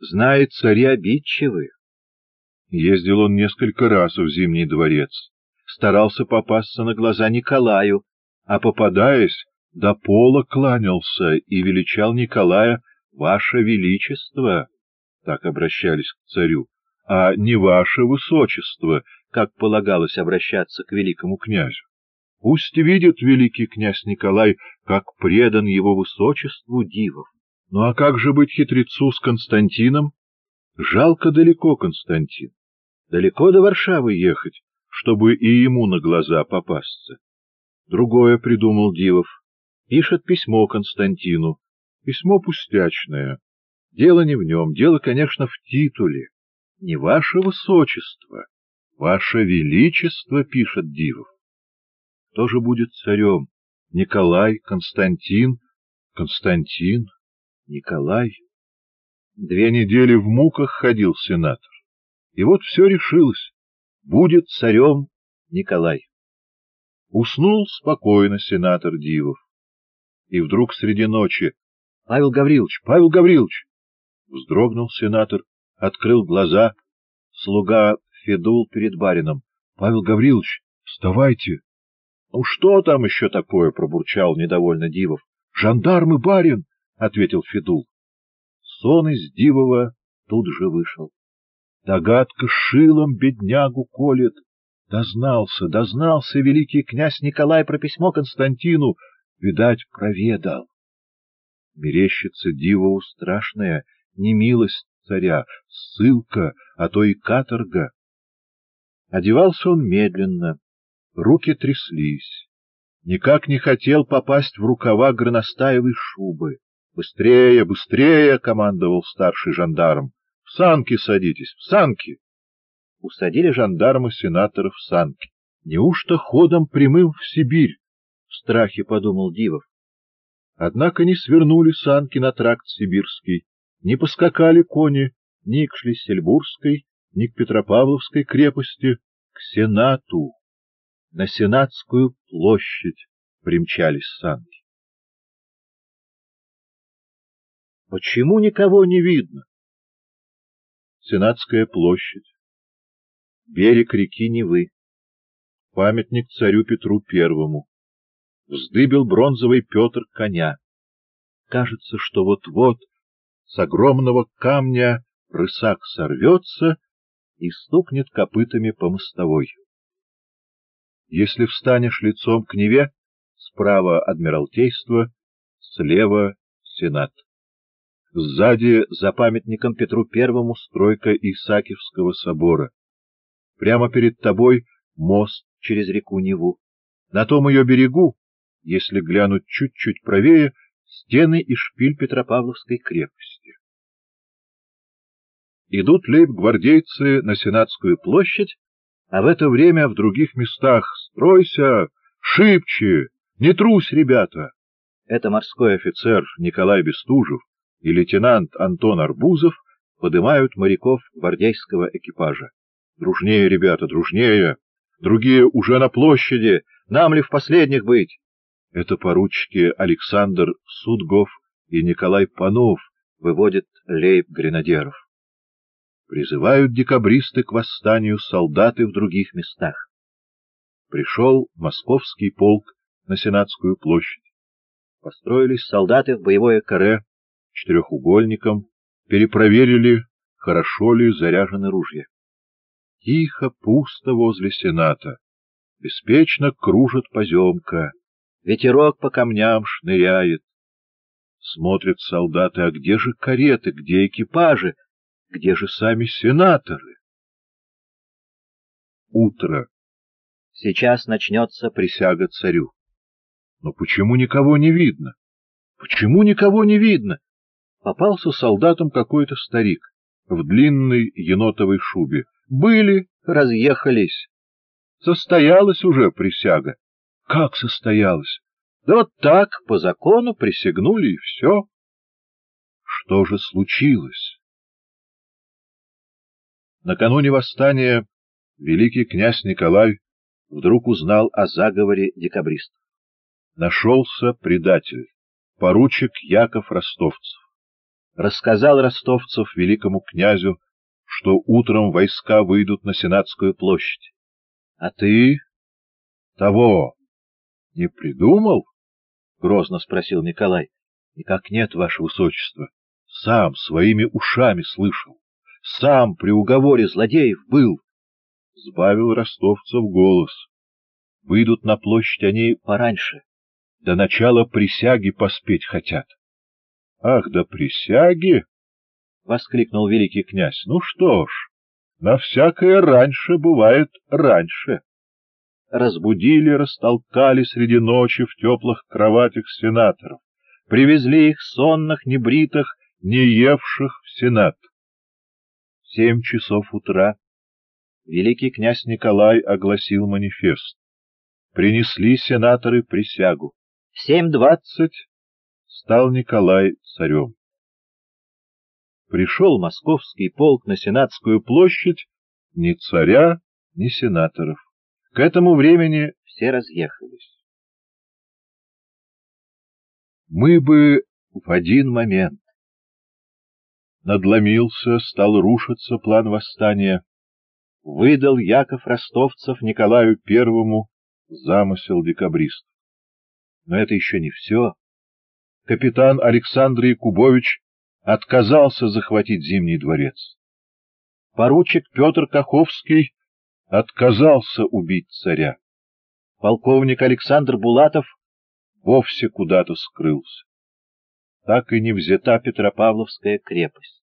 Знает, цари обидчивы. Ездил он несколько раз в Зимний дворец, старался попасться на глаза Николаю, а, попадаясь, до пола кланялся и величал Николая «Ваше Величество», так обращались к царю, а не «Ваше Высочество», как полагалось обращаться к великому князю. Пусть видит великий князь Николай, как предан его Высочеству Дивов. Ну а как же быть хитрецу с Константином? Жалко далеко Константин. Далеко до Варшавы ехать, чтобы и ему на глаза попасться. Другое придумал Дивов. Пишет письмо Константину. Письмо пустячное. Дело не в нем, дело, конечно, в титуле. Не «Ваше Высочество», «Ваше Величество», пишет Дивов. Кто же будет царем? Николай, Константин, Константин, Николай. 2 недели в муках ходил сенатор. И вот все решилось. Будет царем Николай. Уснул спокойно сенатор Дивов. И вдруг среди ночи: «Павел Гаврилович! Павел Гаврилович!» Вздрогнул сенатор, открыл глаза. Слуга Федул перед барином. «Павел Гаврилович, вставайте!» «Ну что там еще такое?» — пробурчал недовольно Дивов. «Жандармы, барин!» — ответил Федул. Сон из Дивова тут же вышел. Догадка шилом беднягу колет. Дознался великий князь Николай про письмо Константину. Видать, проведал. Мерещится Дивову страшная немилость царя, ссылка, а то и каторга. Одевался он медленно, руки тряслись. Никак не хотел попасть в рукава горностаевой шубы. «Быстрее, быстрее!» — командовал старший жандарм. «В санки садитесь, в санки!» Усадили жандарма сенатора в санки. «Неужто ходом прямым в Сибирь?» — в страхе подумал Дивов. Однако не свернули санки на тракт сибирский, не поскакали кони ни к Шлиссельбургской, ни к Петропавловской крепости, к Сенату. На Сенатскую площадь примчались санки. Почему никого не видно? Сенатская площадь, берег реки Невы, памятник царю Петру Первому. Вздыбил бронзовый Петр коня. Кажется, что вот-вот с огромного камня рысак сорвется и стукнет копытами по мостовой. Если встанешь лицом к Неве, справа Адмиралтейство, слева Сенат. Сзади, за памятником Петру Первому, стройка Исаакиевского собора. Прямо перед тобой мост через реку Неву. На том ее берегу, если глянуть чуть-чуть правее, стены и шпиль Петропавловской крепости. Идут лейб-гвардейцы на Сенатскую площадь, а в это время в других местах: «Стройся! Шибче! Не трусь, ребята!» Это морской офицер Николай Бестужев и лейтенант Антон Арбузов подымают моряков гвардейского экипажа. «Дружнее, ребята, дружнее! Другие уже на площади! Нам ли в последних быть?» Это поручики Александр Судгов и Николай Панов выводят лейб-гренадеров. Призывают декабристы к восстанию солдаты в других местах. Пришел московский полк на Сенатскую площадь. Построились солдаты в боевое каре, четырехугольником, перепроверили, хорошо ли заряжены ружья. Тихо, пусто возле Сената. Беспечно кружит поземка. Ветерок по камням шныряет. Смотрят солдаты: а где же кареты, где экипажи, где же сами сенаторы? Утро. Сейчас начнется присяга царю. Но почему никого не видно? Почему никого не видно? Попался солдатам какой-то старик в длинной енотовой шубе. Были, разъехались. Состоялась уже присяга. Как состоялась? Да вот так, по закону присягнули, и все. Что же случилось? Накануне восстания великий князь Николай вдруг узнал о заговоре декабристов. Нашелся предатель, поручик Яков Ростовцев. рассказал Ростовцев великому князю, что утром войска выйдут на Сенатскую площадь. — А ты того не придумал? — грозно спросил Николай. — Никак нет, ваше высочество. Сам своими ушами слышал. Сам при уговоре злодеев был. Сбавил Ростовцев голос. Выйдут на площадь они пораньше. До начала присяги поспеть хотят. — Ах, до присяги! — воскликнул великий князь. — Ну что ж, на всякое раньше бывает раньше. Разбудили, растолкали среди ночи в теплых кроватях сенаторов, привезли их сонных, небритых, не евших в Сенат. В 7 часов утра великий князь Николай огласил манифест. Принесли сенаторы присягу. В 7:20 стал Николай царем. Пришел московский полк на Сенатскую площадь, ни царя, ни сенаторов. К этому времени все разъехались. Мы бы в один момент. Надломился, стал рушиться план восстания. Выдал Яков Ростовцев Николаю I замысел декабристов. Но это еще не все. Капитан Александр Якубович отказался захватить Зимний дворец. Поручик Петр Каховский отказался убить царя. Полковник Александр Булатов вовсе куда-то скрылся. Так и не взята Петропавловская крепость.